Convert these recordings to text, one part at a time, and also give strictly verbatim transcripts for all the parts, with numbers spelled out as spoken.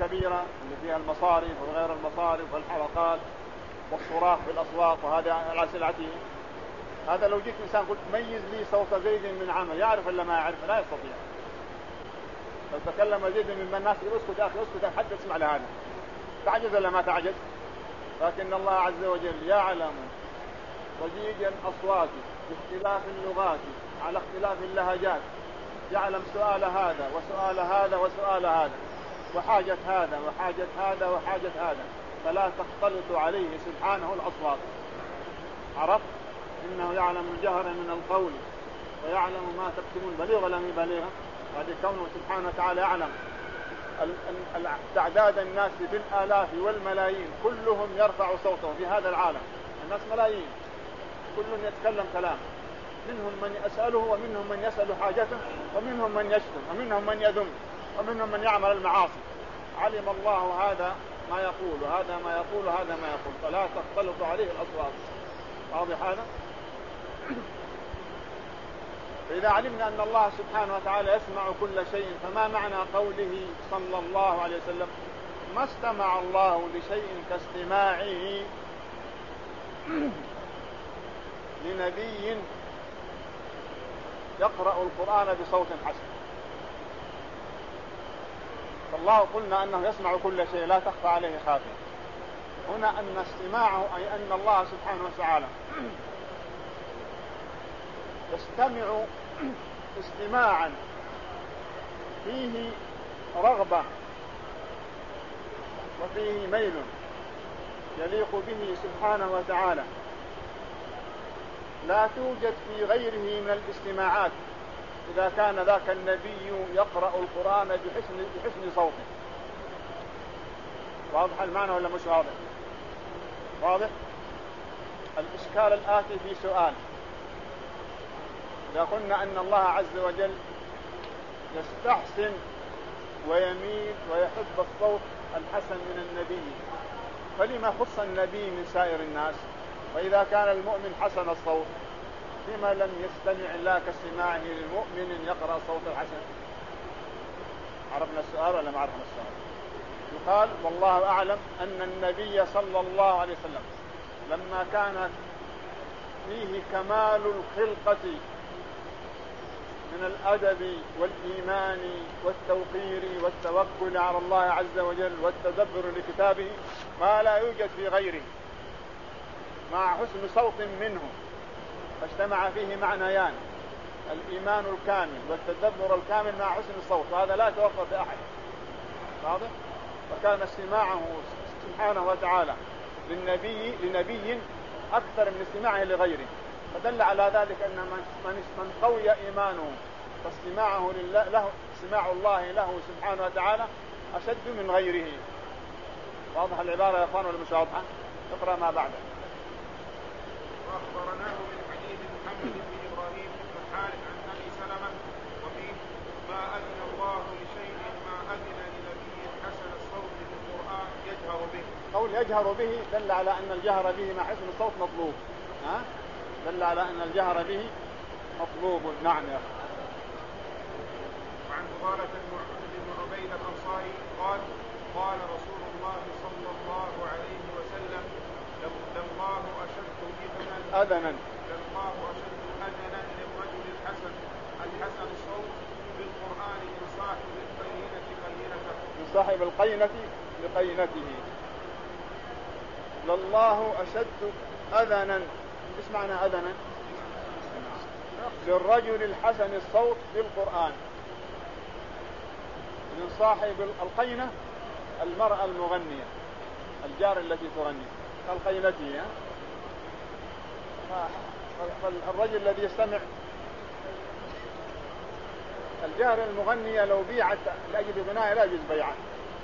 الكبيرة اللي فيها المصارف وغير المصارف والحلقات والصراخ في الأصوات وهذا على سلعته، هذا لو جيت إنسان قلت ميز لي صوت زيد من عمل يعرف ولا ما يعرف؟ لا يستطيع. لو تكلم زيد من الناس اسكت يا أخي اسكت حتى تسمع لهذا، تعجز ولا ما تعجز؟ لكن الله عز وجل يعلم ضجيج الأصوات باختلاف اللغات على اختلاف اللهجات، يعلم سؤال هذا وسؤال هذا وسؤال هذا وحاجة هذا وحاجة هذا وحاجة هذا، فلا تختلط عليه سبحانه الأصوات. عرفت؟ إنه يعلم الجهر من القول ويعلم ما تكتمون، بليغ ولا مي بليغ؟ هذه كونه سبحانه وتعالى يعلم تعداد الناس بالآلاف والملايين، كلهم يرفع صوته في هذا العالم، الناس ملايين كل يتكلم كلام، منهم من يسأله ومنهم من يسأل حاجته ومنهم من يشتم ومنهم من يذم ومنهم من يعمل المعاصي. علم الله هذا ما يقول وهذا ما يقول وهذا ما يقول، فلا تختلط عليه الأصوات. واضح هذا؟ فإذا علمنا أن الله سبحانه وتعالى يسمع كل شيء، فما معنى قوله صلى الله عليه وسلم ما استمع الله لشيء كاستماعه لنبي يقرأ القرآن بصوت حسن؟ فالله قلنا أنه يسمع كل شيء لا تخفى عليه خافية. هنا أن استماعه أي أن الله سبحانه وتعالى يستمع استماعا فيه رغبة وفيه ميل يليق به سبحانه وتعالى، لا توجد في غيره من الاستماعات إذا كان ذاك النبي يقرأ القرآن بحسن, بحسن صوته. واضح المعنى ولا مش واضح؟ واضح. الإشكال الآتي في سؤال: إذا قلنا أن الله عز وجل يستحسن ويميل ويحب الصوت الحسن من النبي، فلما خص النبي من سائر الناس؟ وإذا كان المؤمن حسن الصوت لما لم يستمع الله كاستماعه للمؤمن يقرأ صوت الحسن؟ عرفنا السؤال ولا ما عرفنا السؤال؟ يقال والله أعلم أن النبي صلى الله عليه وسلم لما كان فيه كمال الخلقة من الأدب والإيمان والتوقير والتوكل على الله عز وجل والتدبر لكتابه ما لا يوجد في غيره، مع حسن صوت منه، فاجتمع فيه معنيان: الإيمان الكامل والتدبر الكامل مع حسن الصوت، وهذا لا يتوفر في أحد. واضح؟ فكان استماعه سبحانه وتعالى للنبي لنبي أكثر من استماعه لغيره، فدل على ذلك أن من من قوي إيمانه فاستماعه لله له استماع الله له سبحانه وتعالى أشد من غيره. واضح العبارة يا أخوان ولا مش واضحة؟ اقرأ ما بعده. وأخبرناه من حديث محمد بن إبراهيم بن حارث عن أبي سلمة وفيه: ما أذن الله لشيء ما أذن لنبي حسن الصوت بالقرآن يجهر به. قول يجهر به دل على أن الجهر به مع حسن الصوت مطلوب. ها؟ دل على أن الجهر به مطلوب. نعم يا أخي. وعن فضالة بن عبيد الأنصاري قال: قال رسول الله صلى الله عليه وسلم: لله أشد إذنا أذنا لله أشد أذنا للرجل الحسن الحسن الصوت بالقرآن من صاحب القينة قينته من صاحب القينة بقينته. لله أشد أذنا، ايش معنى أذنا؟ للرجل الحسن الصوت بالقرآن. من صاحب القينة المرأة المغنية، الجار التي تغني كالقينته. فالرجل الذي يستمع الجار المغنية لو بيعت لأجل غناء لا يجوز بيعه.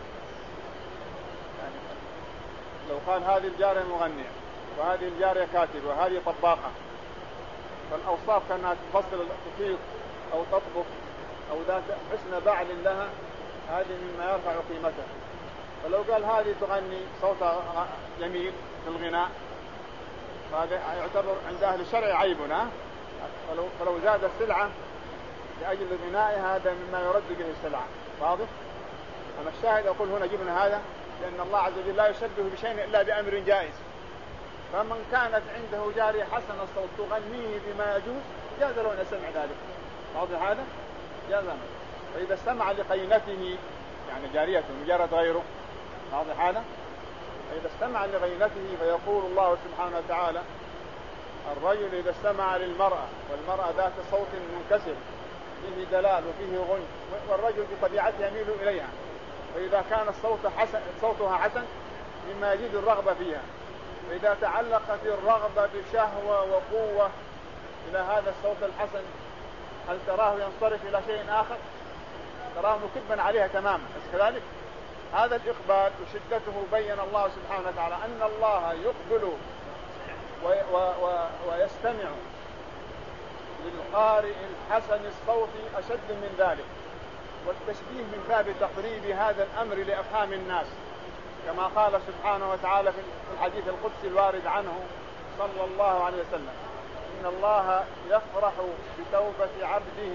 يعني لو قال هذه الجارة المغنية وهذه الجارية كاتبة وهذه طباخة، فالأوصاف كانت تفصل تطيق أو تطبخ أو ذات حسن بعل لها، هذه مما يرفع قيمتها. فلو قال هذه تغني صوتها جميل في الغناء، فهذا يعتبر عند أهل الشرع عيبنا. فلو, فلو زاد السلعة لأجل غنائها هذا مما يرد به السلعة. واضح؟ أما الشاهد أقول هنا جبنا هذا لأن الله عز وجل لا يشبه بشيء إلا بأمر جائز. فمن كانت عنده جارية حسن الصوت تغنيه بما يجوز جاز له أن يسمع ذلك. واضح هذا؟ جاز له. فإذا استمع لقينته يعني جاريته مجرد غيره، واضح هذا؟ فإذا استمع لغينته فيقول الله سبحانه وتعالى: الرجل إذا استمع للمرأة والمرأة ذات صوت منكسر فيه دلال وفيه غنى، والرجل بطبيعته يميل إليها، فإذا كان الصوت حسن صوتها حسن مما يزيد الرغبة فيها، فإذا تعلقت الرغبة بشهوة وقوة إلى هذا الصوت الحسن هل تراه ينصرف إلى شيء آخر؟ تراه مكبا عليها تماما. بس كذلك هذا الإقبال وشدته بين الله سبحانه وتعالى أن الله يقبل و و و ويستمع للقارئ الحسن الصوت أشد من ذلك، والتشبيه من باب تقريب هذا الأمر لأفهام الناس، كما قال سبحانه وتعالى في الحديث القدسي الوارد عنه صلى الله عليه وسلم: إن الله يفرح بتوبة عبده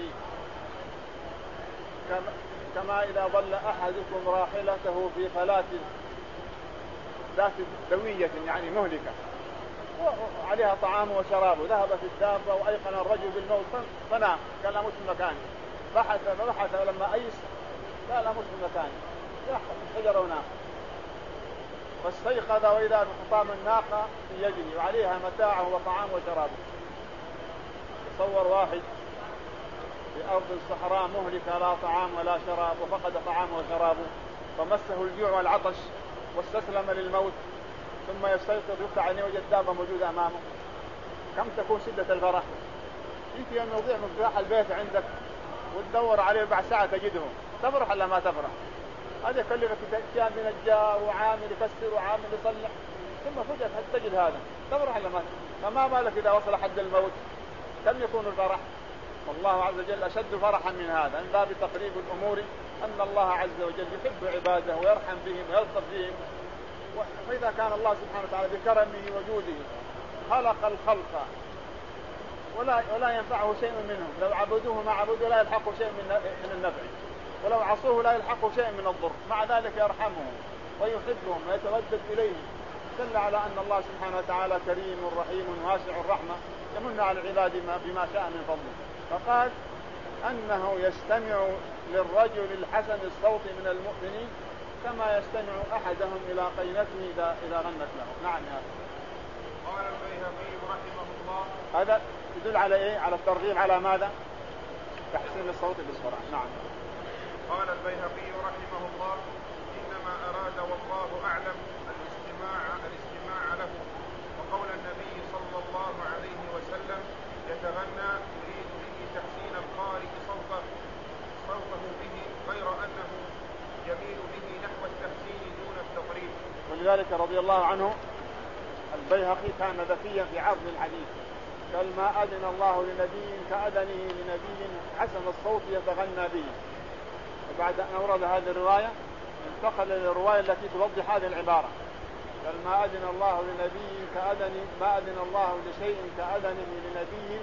كما, كما إذا ظل أحدكم راحلته في فلاة ذات دوية يعني مهلكة وعليها طعام وشراب، ذهبت الدابة وأيقن الرجل بالموت فنام، كان لا مش في مكانه، بحث فبحث ولما أيس لا لا مش في مكانه، يحفظ الحجر ونام، فاستيقظ وإذا بخطام الناقة في يده وعليها متاعه وطعام وشرابه. تصور واحد في أرض الصحراء مهلكة لا طعام ولا شراب وفقد طعامه وشرابه فمسه الجوع والعطش واستسلم للموت، ثم يستيقظ يفتح عينيه وجد دابة موجودة أمامه، كم تكون شدة الفرح؟ يجي أن يضيع مفتاح البيت عندك وتدور عليه بعد ساعة تجده، تفرح ولا ما تفرح؟ هذا يكلفك كان من الجار وعامل يكسر وعامل يصلح، ثم فجأة تجد هذا، تفرح ولا ما تفرح؟ فما بالك إذا وصل حد الموت، كم يكون الفرح؟ والله عز وجل أشد فرحا من هذا، من باب تقريب الأمور أن الله عز وجل يحب عباده ويرحم بهم ويلطف بهم. فإذا كان الله سبحانه وتعالى بكرمه وجوده خلق الخلق ولا ولا ينفعه شيء منهم، لو عبدوه ما عبدوا لا يلحقوا شيء من النفع، ولو عصوه لا يلحقوا شيء من الضر، مع ذلك يرحمهم ويحبهم ويتودد إليهم، دل على أن الله سبحانه وتعالى كريم رحيم واسع الرحمة يمن على العباد بما شاء من فضله. فقال أنه يستمع للرجل الحسن الصوت من المؤمنين كما يستمع أحدهم إلى قينته إذا إذا غنت له. نعم يا أخي. قال البيهقي رحمه الله. هذا يدل على إيه؟ على الترغيب على ماذا؟ تحسين الصوت بالصراحة. نعم. قال البيهقي رحمه الله: إنما أراد والله أعلم الاستماع الاستماع له، وقول النبي صلى الله عليه وسلم يتغنى يريد به تحسين القارئ صوته صوته به، غير أنه يميل به نحو التحسين دون التقريب. ولذلك رضي الله عنه البيهقي كان ذكيا في عرض الحديث، قال: ما أذن الله لنبي كأذنه لنبي حسن الصوت يتغنى به. وبعد أن أورد هذه الرواية انتقل للرواية التي توضح هذه العبارة، قال: ما أذن الله لنبي كأذن ما أذن الله لشيء كأذنه لنبي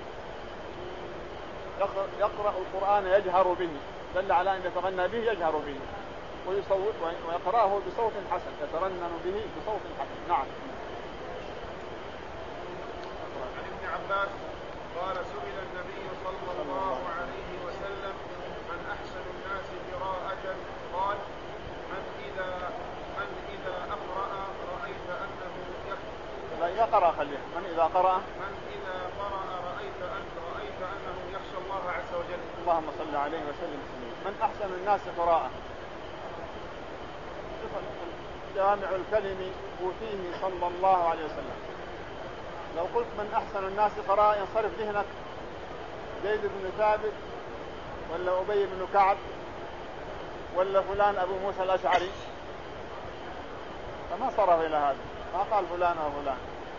يقرأ القرآن يجهر به، دل على أن يتغنى به يجهر به ويصوت ويقرأه بصوت حسن، يترنم به بصوت حسن. نعم. عن ابن عباس قال: سئل النبي صلى الله عليه وسلم: من أحسن الناس قراءة؟ قال: من إذا من إذا أقرأ رأيت أنه يخشى. لا إذا قرأ خليه. من إذا قرأ من إذا قرأ رأيت أن رأيت أنه يخشى الله عز وجل. اللهم صل عليه وسلم. من أحسن الناس قراءة، جامع الكلم أوتيه صلى الله عليه وسلم. لو قلت من أحسن الناس قراءة ينصرف ذهنك زيد بن ثابت ولا أبي بن كعب ولا فلان أبو موسى الأشعري، فما صرف إلى هذا، ما قال فلان أو فلان.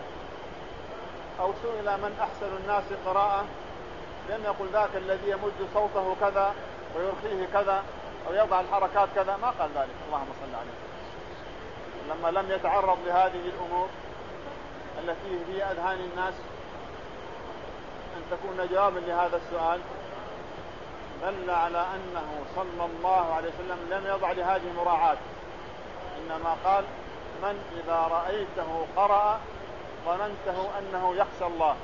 أو سئل من أحسن الناس قراءة لم يقل ذاك الذي يمد صوته كذا ويرخيه كذا أو يضع الحركات كذا، ما قال ذلك. اللهم صل عليه. لما لم يتعرض لهذه الأمور التي في أذهان الناس أن تكون جوابا لهذا السؤال، دل على أنه صلى الله عليه وسلم لم يضع لهذه مراعاة، إنما قال من إذا رأيته قرأ ظننته أنه يخشى الله.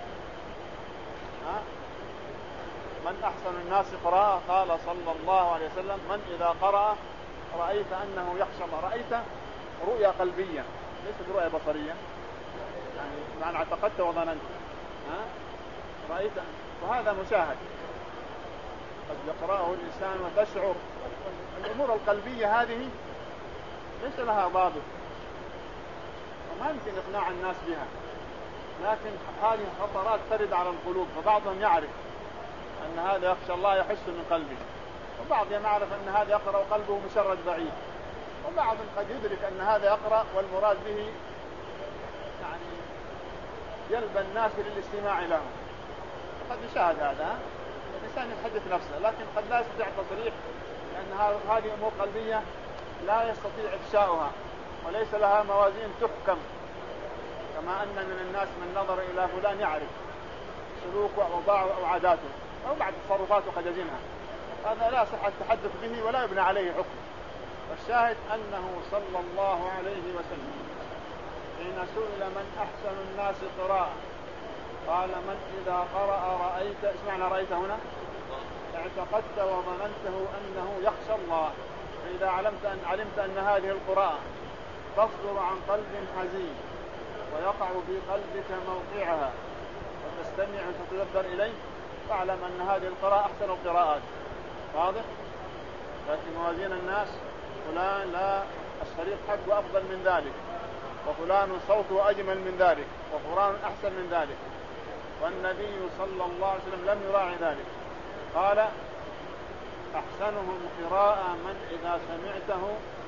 ها؟ من أحسن الناس قراءة قال صلى الله عليه وسلم من إذا قرأ رأيت أنه يخشى الله. رأيت رؤية قلبية ليست رؤية بصرية، يعني معنى اعتقدت وظننت. ها؟ رأيت، وهذا مشاهد قد يقرأه الإنسان وتشعر. الأمور القلبية هذه ليس لها ضابط وما يمكن إقناع الناس بها، لكن هذه الخطرات ترد على القلوب، فبعضهم يعرف أن هذا يخشى الله يحس من قلبه، وبعضهم يعرف أن هذا يقرأ وقلبه مشرد بعيد، وبعضهم قد يدرك أن هذا يقرأ والمراد به يعني يلبى الناس للاستماع له. قد يشاهد هذا الإنسان يحدث نفسه، لكن قد لا يستطيع التصريح لأن هذه أمور قلبية لا يستطيع إفشاؤها وليس لها موازين تحكم، كما أن من الناس من نظر إلى فلان يعرف سلوكه أو ضاعه أو عاداته أو بعد تصرفاته قد يزنها، هذا لا صح التحدث به ولا يبنى عليه حكم. والشاهد أنه صلى الله عليه وسلم حين سئل من أحسن الناس قراءة قال من إذا قرأ رأيت، اسمعنا رأيت هنا اعتقدت وظننته أنه يخشى الله، فإذا علمت أن علمت أن هذه القراءة تصدر عن قلب حزين ويقع في قلبك موقعها وتستمع وتتدبر إليه فاعلم أن هذه القراءة أحسن القراءات. واضح؟ لكن موازين الناس فلان لا الشريط حقه أفضل من ذلك، وفلان صوته أجمل من ذلك، وفلان أحسن من ذلك، والنبي صلى الله عليه وسلم لم يراعي ذلك. قال أحسنهم قراءة من إذا سمعته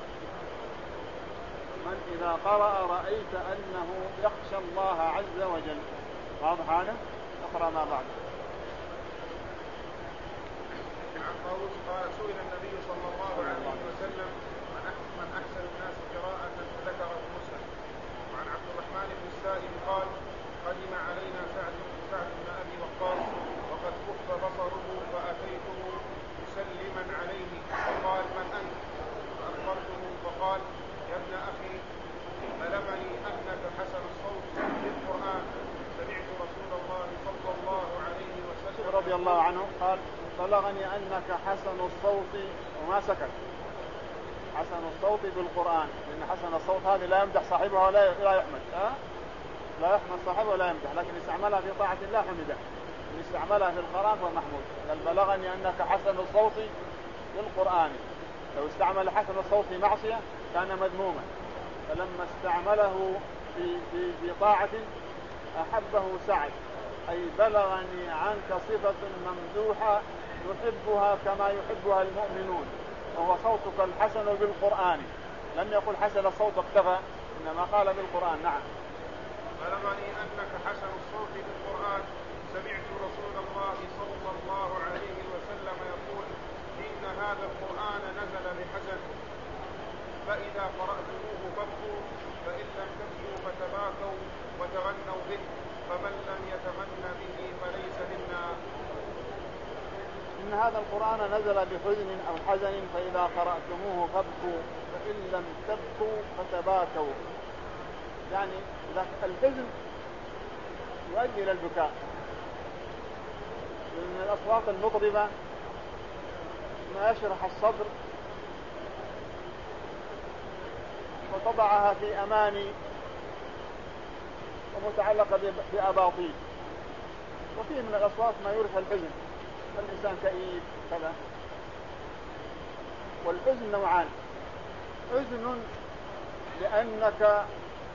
من إذا قرأ رأيت أنه يخشى الله عز وجل. واضح هذا؟ اقرأ ما بعد. عن طاووس قال سئل النبي صلى الله عليه وسلم من أحسن الناس قراءة ذكره مسلم. وعن عبد الرحمن بن السائب قال قدم علينا سعد سعد بن أبي وقاص وقد كف بصره فأتيته مسلما عليه فقال من أنت؟ فأخبرته فقال يا ابن أخي بلغني أنك حسن الصوت في القرآن سمعت رسول الله صلى الله عليه وسلم رضي الله عنه قال بلغني أنك حسن الصوت، وما سكت، حسن الصوت بالقرآن، لأن حسن الصوت هذه لا يمدح صاحبها ولا لا يحمد. أه؟ لا يحمد صاحبه ولا يمدح، لكن استعملها في طاعة الله حمده، استعملها في القرآن فمحمود. قال بلغني أنك حسن الصوت بالقرآن، لو استعمل حسن الصوت في معصية كان مذموما، فلما استعمله في, في, في طاعة أحبه سعد، أي بلغني عنك صفة ممدوحة يحبها كما يحبها المؤمنون، وهو صوتك الحسن بالقرآن. لم يقل حسن الصوت اكتفى، إنما قال بالقرآن. نعم. بلغني أنك حسن الصوت بالقرآن سمعت رسول الله صلى الله عليه وسلم يقول إن هذا القرآن نزل بحزن فإذا قرأتموه فابكوا فإن لم تبكوا فتباكوا وتغنوا به فمن لم يتغن به فليس منا. إن هذا القرآن نزل بحزن أو حزن فإذا قرأتموه فابكوا فإن لم تبكوا فتباكوا، يعني الحزن يؤدي إلى البكاء، لأن الأصوات المضربة ما يشرح الصدر وطبعها في أماني ومتعلقة بأباطيل، وفيه من الأصوات ما يورث الحزن، الإنسان كئيب كذا. والحزن نوعان، حزن لأنك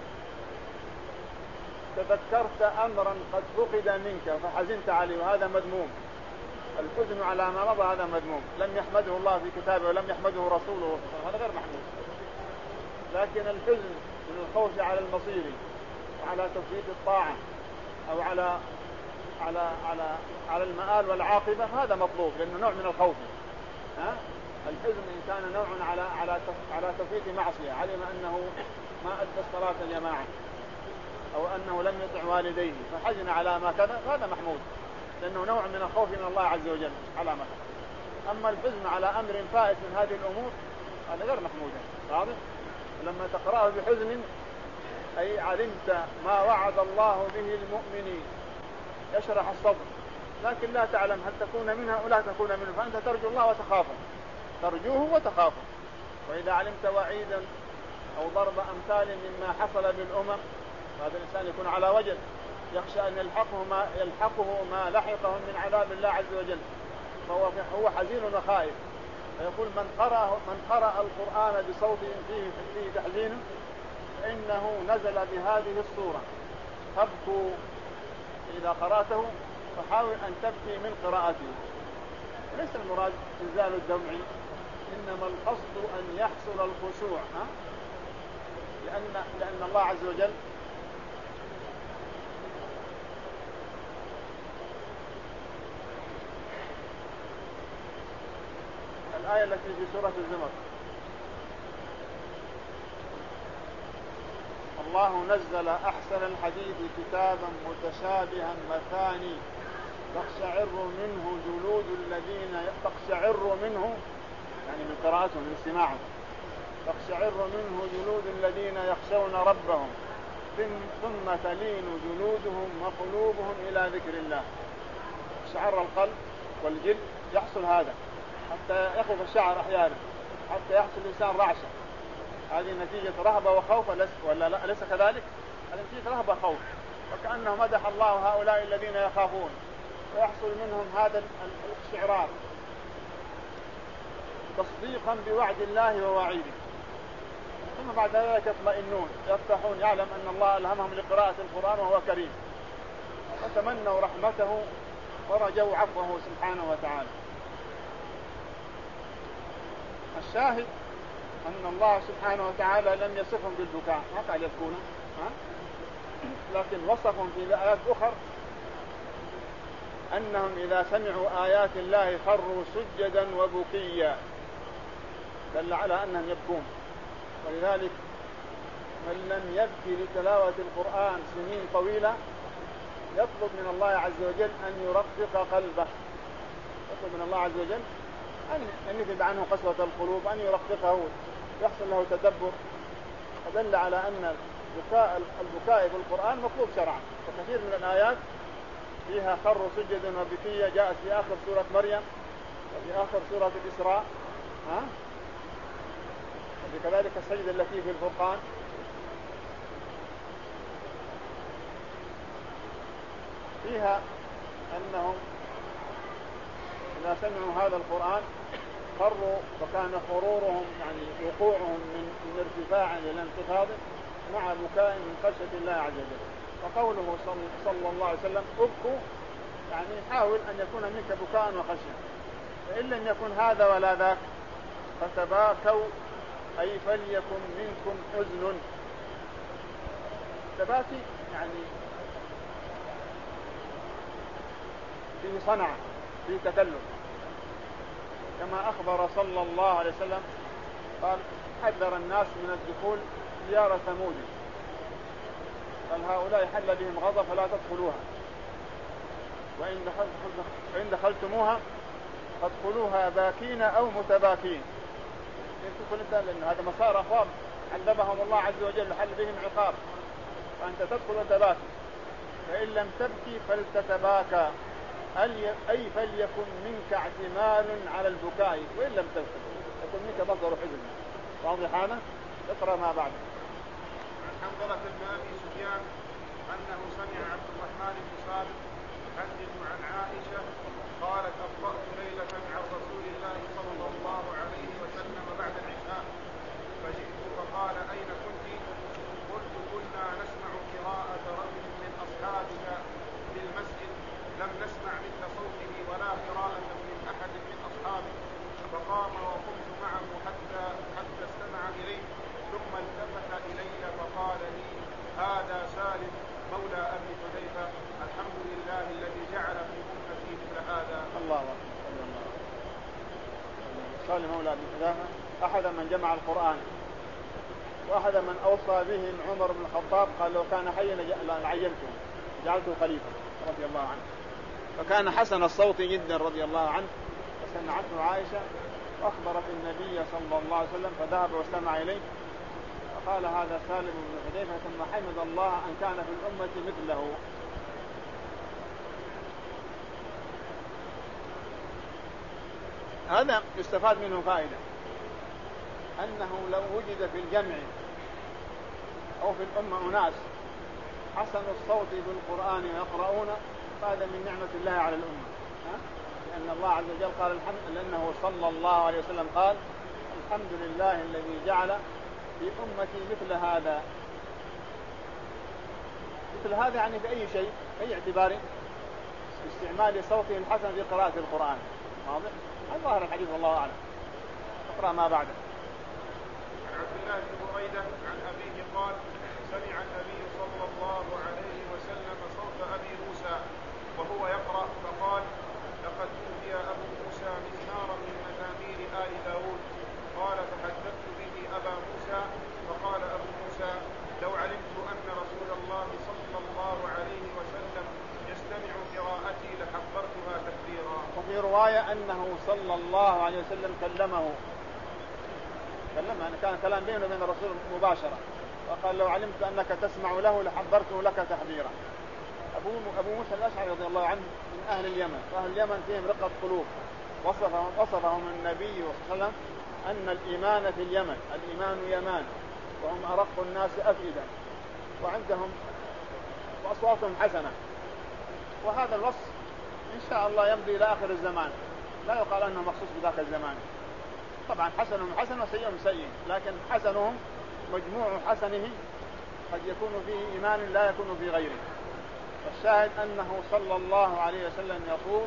تذكرت أمرا قد فقد منك فحزنت عليه وهذا مذموم، الحزن على ما مضى هذا مذموم، لم يحمده الله في كتابه ولم يحمده رسوله، هذا غير محمود. لكن الحزن من الخوف على المصير وعلى تفويت الطاعة أو على على على على المآل والعاقبة هذا مطلوب، لأنه نوع من الخوف. ها؟ الحزن إن كان نوع على على على تفويت معصية، علم أنه ما أدى الصلاة الجماعة أو أنه لم يطع والديه فحزن على ما كذا، هذا محمود، لأنه نوع من الخوف من الله عز وجل على ما كذا. أما الحزن على أمر فائت من هذه الأمور هذا غير محمود. واضح؟ لما تقرأه بحزن أي علمت ما وعد الله به المؤمنين يشرح الصدر، لكن لا تعلم هل تكون منها أو لا تكون منه، فأنت ترجو الله وتخافه، ترجوه وتخافه. وإذا علمت وعيدا أو ضرب أمثال مما حصل بالأمم هذا الإنسان يكون على وجل، يخشى أن يلحقه ما, يلحقه ما لحقه من عذاب الله عز وجل، فهو هو حزين وخائف. فيقول من قرأ من قرأ القرآن بصوت فيه فيه تحزين إنه نزل بهذه الصورة تبكوا. إذا قرأته فحاول أن تبكي من قراءته. ليس المراد إنزال الدمع، إنما القصد أن يحصل الخشوع، ها؟ لأن لأن الله عز وجل الآية التي في سورة الزمر الله نزل أحسن الحديث كتابا متشابها مثاني تقشعر منه جلود الذين تقشعر منه يعني من قراءتهم من استماعهم تقشعر منه جلود الذين يخشون ربهم ثم تلين جلودهم وقلوبهم إلى ذكر الله. شعر القلب والجلد يحصل هذا حتى يخف الشعر أحيانا، حتى يحصل الإنسان رعشة. هذه نتيجة رهبة وخوف ولا لا؟ أليس كذلك؟ هذه نتيجة رهبة وخوف، وكأنه مدح الله هؤلاء الذين يخافون ويحصل منهم هذا الاستشعار تصديقا بوعد الله ووعيده. ثم بعد ذلك يطمئنون يفتحون، يعلم أن الله ألهمهم لقراءة القرآن وهو كريم، وتمنوا رحمته ورجوا عفوه سبحانه وتعالى. الشاهد أن الله سبحانه وتعالى لم يصفهم بالبكاء، ما قال يبكون، لكن وصفهم في آيات أخرى أنهم إذا سمعوا آيات الله خروا سجدا وبكيا، دل على أنهم يبكون. ولذلك من لم يبكي لتلاوة القرآن سنين طويلة يطلب من الله عز وجل أن يرقق قلبه، يطلب من الله عز وجل أن يذهب عنه قسوة القلوب، أن يرققه يحصل له تدبر. فدل على أن البكاء, البكاء في القرآن مطلوب شرعا، وكثير من الآيات فيها خر سجدا وبكيا جاءت في آخر سورة مريم وفي آخر سورة الإسراء، ها؟ وكذلك السجدة التي في الفرقان. فيها أنهم إذا سمعوا هذا القرآن خروا، وكان خرورهم يعني وقوعهم من, من ارتفاع إلى انخفاض مع بكاء من خشية الله عز وجل. وقوله صلى الله عليه وسلم ابكوا يعني حاول أن يكون منك بكاء وخشية، فإن لم يكن هذا ولا ذاك فتباكوا أي فليكن منكم حزن. تباكي يعني فيه صنع فيه تكلف، كما أخبر صلى الله عليه وسلم قال حذر الناس من الدخول ديار ثمود، قال هؤلاء حل بهم غضب فلا تدخلوها، وإن, دخلت وإن دخلتموها فادخلوها باكين أو متباكين. يقول الإنسان لأن هذا مسار أخواب عذبهم الله عز وجل حل بهم عقاب، فأنت تدخل وتباكي، فإن لم تبكي فلتتباكى أي فليكن منك اعتمال على البكاء، وإن لم تبكي يكون منك مصدر حزن. واضح هذا؟ اقرأ ما بعد. عن حنظلة بن أبي سفيان أنه سمع عبد الرحمن بن ثابت يحدث عن عائشة قالت أخطأت ليلة عن رسول الله صلى الله عليه وسلم بعد العشاء فجئت فقال أين كنت؟ قلت كنا نسمع قراءة رجل من أصحابك في المسجد لم نسمع مثل صوته ولا قراءة من أحد من أصحابه. فقام وقمت معه حتى حتى استمع إليه ثم التفت إلي فقال لي هذا سالم مولى أبي حذيفة الحمد لله الذي جعل في أمتي مثل هذا. الله أكبر. سالم مولى أبي حذيفة أحد من جمع القرآن، وأحد من أوصى به عمر بن الخطاب قال لو كان حيا لعينته جعلته خليفة رضي الله عنه. فكان حسن الصوت جدا رضي الله عنه، فسمعته عائشة وأخبرت النبي صلى الله عليه وسلم فذهب واستمع إليه فقال هذا سالم بن حذيفة ثم حمد الله أن كان في الأمة مثله. هذا يستفاد منه فائدة أنه لو وجد في الجمع أو في الأمة أناس حسن الصوت بالقرآن ويقرؤون فهذا من نعمة الله على الأمة، لأن الله عز وجل قال الحمد لأنه صلى الله عليه وسلم قال الحمد لله الذي جعل في أمتي مثل هذا. مثل هذا يعني في أي شيء أي اعتبار استعمال صوته الحسن في قراءة القرآن. واضح؟ هذا ظاهر الحديث والله أعلم. اقرأ ما بعده. عن عبد الله بن بريدة عن أبيه قال سمع النبي صلى الله عليه وسلم صوت أبي موسى وهو يقرأ فقال لقد أوتي أبو موسى مزمارا من مزامير آل داود. قال فحدثت به أبا موسى فقال أبو موسى لو علمت أن رسول الله صلى الله عليه وسلم يستمع قراءتي لحبرتها تكبيرا. وفي رواية أنه صلى الله عليه وسلم كلمه كلمه أن كان كلام بينه وبين الرسول مباشرة وقال لو علمت أنك تسمع له لحبرته لك تحبيرا. أبو, أبو موسى الأشعري رضي الله عنه من أهل اليمن، وأهل اليمن فيهم رقة قلوب، وصفهم, وصفهم النبي صلى الله عليه وسلم أن الإيمان في اليمن الإيمان يمان وهم أرق الناس أفئدة وعندهم وأصواتهم حسنة، وهذا الوصف إن شاء الله يمضي إلى آخر الزمان، لا يقال أنه مخصوص بذاك الزمان. طبعا حسنهم حسن وسيئهم سيء، لكن حسنهم مجموع حسنه قد يكون فيه إيمان لا يكون في غيره. الشاهد أنه صلى الله عليه وسلم يقول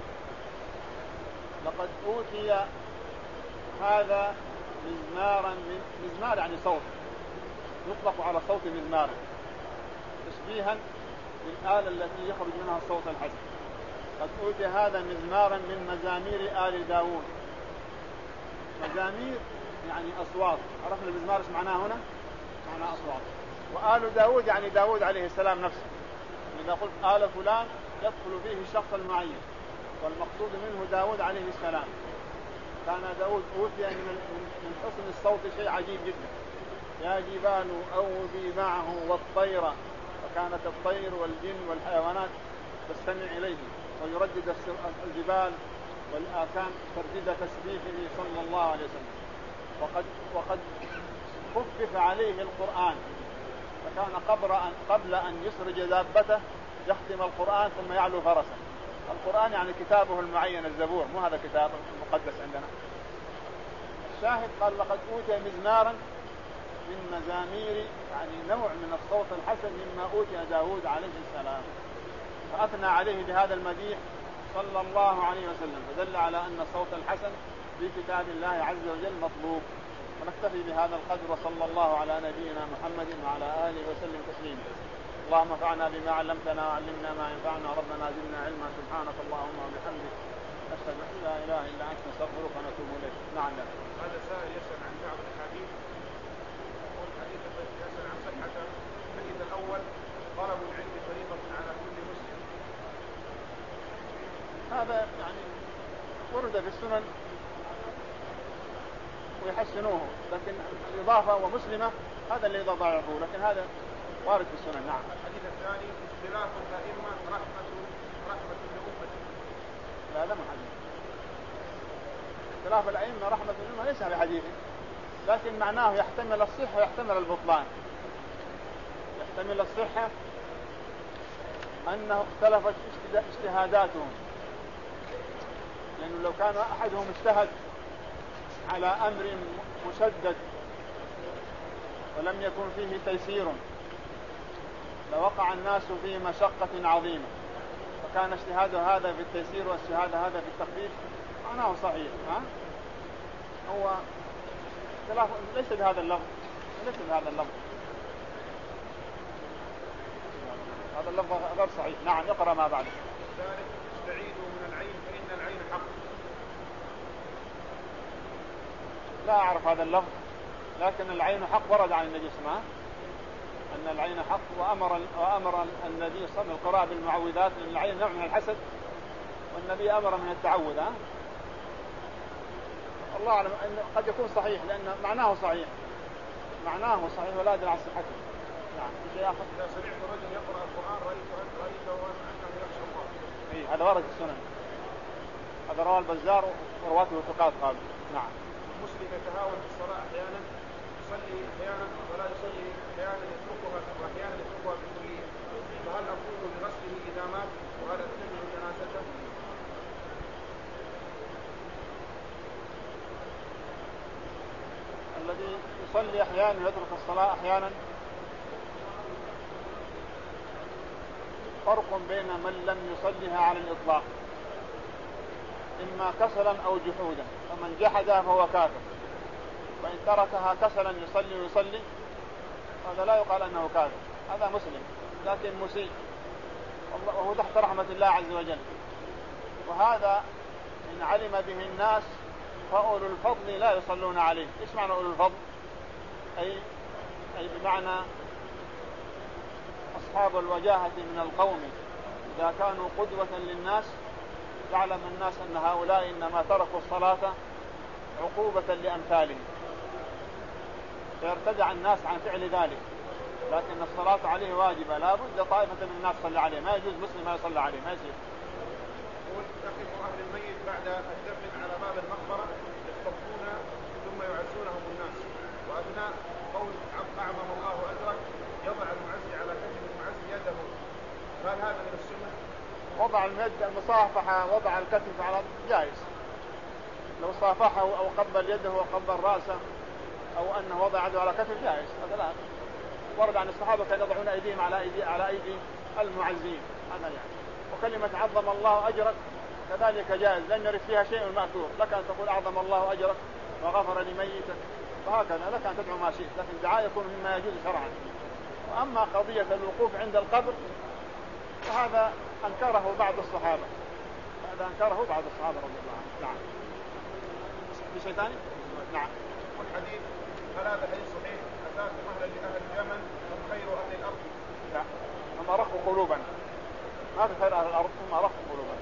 لقد أوتي هذا مزمارا من مزمار يعني صوت يطلق على صوت مزمار تشبيها بالآلة التي يخرج منها الصوت الحسن. قد أوتي هذا مزمارا من مزامير آل داود. مزامير يعني أصوات، عرفنا المزمار ايش معناه هنا؟ معناه أصوات. وآل داود يعني داود عليه السلام نفسه. إذا قلت آل فلان يدخل فيه الشخص المعين والمقصود منه داود عليه السلام. كان داود أوتي من حسن الصوت شيء عجيب جدا. يا جبال أوبي معه والطير، وكانت الطير والجن والحيوانات تستمع إليه ويردد الجبال والآكام تردد تسبيحه صلى الله عليه وسلم. وقد, وقد خفف عليه القرآن، فكان قبل أن, قبل أن يسرج دابته يختم القرآن ثم يعلو فرسا. القرآن يعني كتابه المعين الزبور، مو هذا كتابه المقدس عندنا. الشاهد قال لقد أوتي مزمارا من مزامير يعني نوع من الصوت الحسن مما أوتي داود عليه السلام، فأثنى عليه بهذا المديح صلى الله عليه وسلم، فدل على أن الصوت الحسن في كتاب الله عز وجل مطلوب. ونكتفي بهذا القدر، وصلى الله على نبينا محمد وعلى آله وسلم تسليما. اللهم انفعنا بما علمتنا وعلمنا ما ينفعنا، ربنا زدنا علما. سبحانك اللهم وبحمدك أشهد أن لا إله إلا أنت نستغفرك ونتوب إليك. نعم. هذا سائل يسأل عن بعض الحديث، والحديث الذي يسأل عن صحة الحديث الأول طلب العلم فريضة على كل مسلم. هذا يعني ورد في السنن ويحسنوه، لكن الإضافة ومسلمة هذا اللي ضعفه، لكن هذا وارد في السنن. نعم. الحديث الثاني اختلاف الأئمة رحمة رحمة لأمته. لا لا ما حديث اختلاف الأئمة رحمة للأمة ليس بحديث، لكن معناه يحتمل الصحة ويحتمل البطلان. يحتمل الصحة أنه اختلفت اجتهاداتهم، لأنه لو كان أحدهم اجتهد على أمر مشدد ولم يكن فيه تيسير لوقع الناس في مشقة عظيمة، فكان اجتهاد هذا في التيسير واجتهاد هذا في التخفيف معناه صحيح. ها؟ هو اختلاف ليس بهذا اللفظ، ليس بهذا اللفظ، هذا اللفظ غير صحيح. نعم. اقرأ ما بعده. ذلك استعيذوا من العين فإن العين حق. لا أعرف هذا اللفظ، لكن العين حق ورد عن النبي صلى الله عليه وسلم أن العين حق، وأمر, وأمر النبي صلى الله عليه وسلم القراءة بالمعوذات، لأن العين نوع من الحسد والنبي أمر من التعوذ. الله أعلم أنه قد يكون صحيح لأن معناه صحيح معناه صحيح ولا أدري عن صحته. نعم. في شيء آخر؟ إذا سمعت رجل يقرأ القرآن رأيت رأيته أنه يخشى الله. إيه هذا ورد السنن، هذا رواه البزار ورواته ثقات قالوا. نعم. المسلم يتهاون في الصلاة أحيانا، يصلي أحيانا ولا يصلي أحيانا، يتركها وأحيانا يتركها بالكلية، فهل أقول بغسله إذا مات وهل أتبع جنازته؟ الذي يصلي أحيانا ويترك الصلاة أحيانا فرق بين من لم يصليها على الإطلاق إما كسلا أو جحودا، فمن جحدها فهو كافر، وإن تركها كسلا يصلي ويصلي هذا لا يقال أنه كافر، هذا مسلم لكن مسيء وهو تحت رحمة الله عز وجل. وهذا إن علم به الناس فأولو الفضل لا يصلون عليه. إيش معنى أولو الفضل؟ أي, أي بمعنى أصحاب الوجاهة من القوم إذا كانوا قدوة للناس يعلم الناس أن هؤلاء إنما تركوا الصلاة عقوبة لأمثالهم فيرتدع الناس عن فعل ذلك، لكن الصلاة عليه واجبة لا بد طائفة من الناس صلى عليه، ما يجوز مسلم ما يصلى عليه ما يصير. يقف أهل الميت بعد الدفن على باب المقبرة يصطفون ثم يعزونهم الناس، وأثناء قول أعظم الله أجرك يضع المعزي على كتف المعزي يده، هل هذا من السنة؟ وضع اليد المصافحة وضع الكتف على جائز، لو صافحه أو قبل يده وقبل رأسه أو أنه وضع يده على كتف جائز، هذا لا. ورد عن الصحابة كانوا يضعون أيديهم على أيدي على أيدي المعزين، هذا يعني. وكلمة عظم الله أجرك كذلك جائز لأن يرد فيها شيء مأثور، لك أن تقول أعظم الله أجرك وغفر لميتك وهكذا، لك أن تدعو ما شئت، لكن الدعاء يكون مما يجوز شرعا. وأما قضية الوقوف عند القبر وهذا أنكره بعض الصحابة، هذا أنكره بعض الصحابة رضي الله عنهم. نعم. في شيء ثاني؟ نعم. والحديث هل هذا حديث صحيح؟ أتاكم أهل أهل اليمن هم خير أهل الأرض؟ لا، هم أرقوا قلوبا، ما في خير أهل الأرض، هم أرقوا قلوبا.